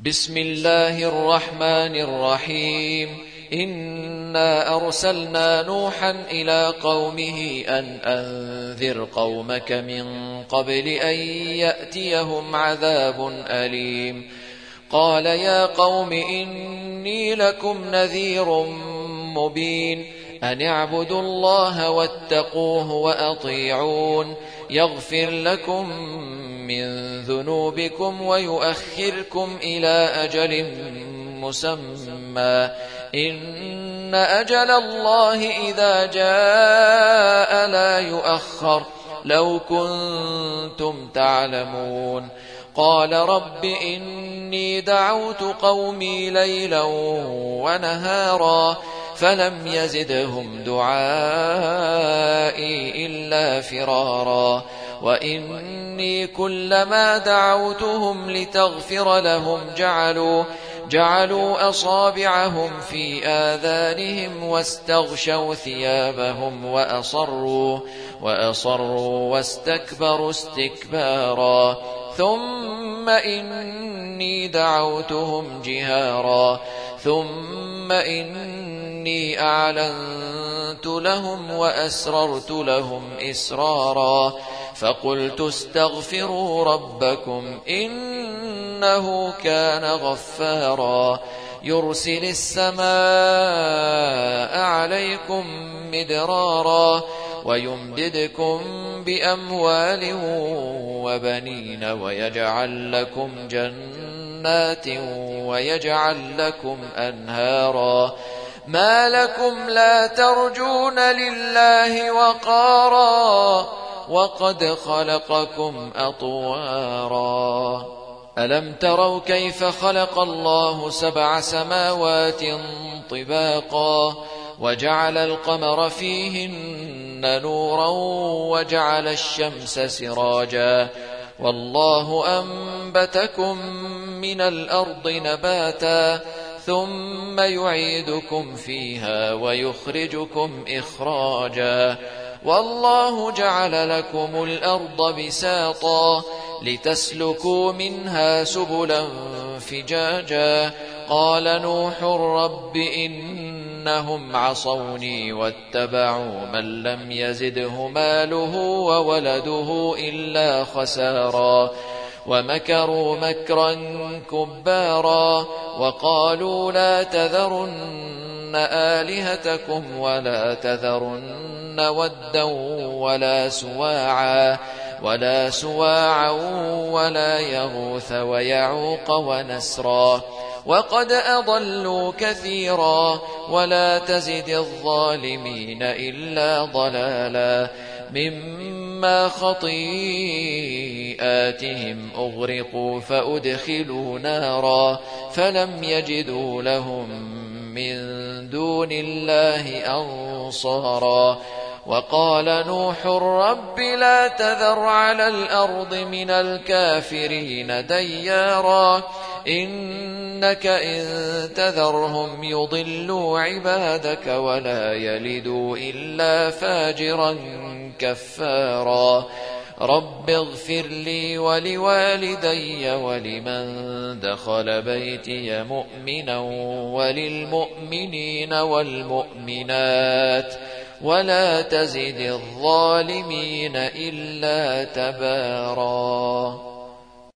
بسم الله الرحمن الرحيم إنا أرسلنا نوحا إلى قومه أن أنذر قومك من قبل أن يأتيهم عذاب أليم قال يا قوم إني لكم نذير مبين أن اعبدوا الله واتقوه وأطيعون يغفر لكم من ذنوبكم ويؤخركم إلى أجل مسمى إن أجل الله إذا جاء لا يؤخر لو كنتم تعلمون قال رب إني دعوت قومي ليلا ونهارا فلم يزدهم دعائي إلا فرارا وإني كلما دعوتهم لتغفر لهم جعلوا أصابعهم في آذانهم واستغشوا ثيابهم وأصروا واستكبروا استكبارا ثم إني دعوتهم جهارا ثم إني أعلنت لهم وأسررت لهم إسرارا فقلت استغفروا ربكم إنه كان غفارا يرسل السماء عليكم مدرارا ويمددكم بأموال وبنين ويجعل لكم جنات ويجعل لكم أنهارا ما لكم لا ترجون لله وقارا وقد خلقكم أطوارا ألم تروا كيف خلق الله 7 سماوات طباقا وجعل القمر فيهن نورا وجعل الشمس سراجا والله أنبتكم من الأرض نباتا ثم يعيدكم فيها ويخرجكم إخراجا والله جعل لكم الأرض بساطا لتسلكوا منها سبلا فجاجا قال نوح رب إنهم عصوني واتبعوا من لم يزده ماله وولده إلا خسارا ومكروا مكرا كبارا وقالوا لا تذرن آلهتكم ولا تذرن ودا ولا سواعا ولا يغوث ويعوق ونسرا وقد أضلوا كثيرا ولا تزد الظالمين إلا ضلالا مما خطيئاتهم أغرقوا فأدخلوا نارا فلم يجدوا لهم من دون الله أنصارا وقال نوح رب لا تذر على الأرض من الكافرين ديارا إنك إن تذرهم يضلوا عبادك ولا يلدوا إلا فاجرا كفارا رب اغفر لي ولوالدي ولمن دخل بيتي مؤمنا وللمؤمنين والمؤمنات ولا تزد الظالمين إلا تبارا.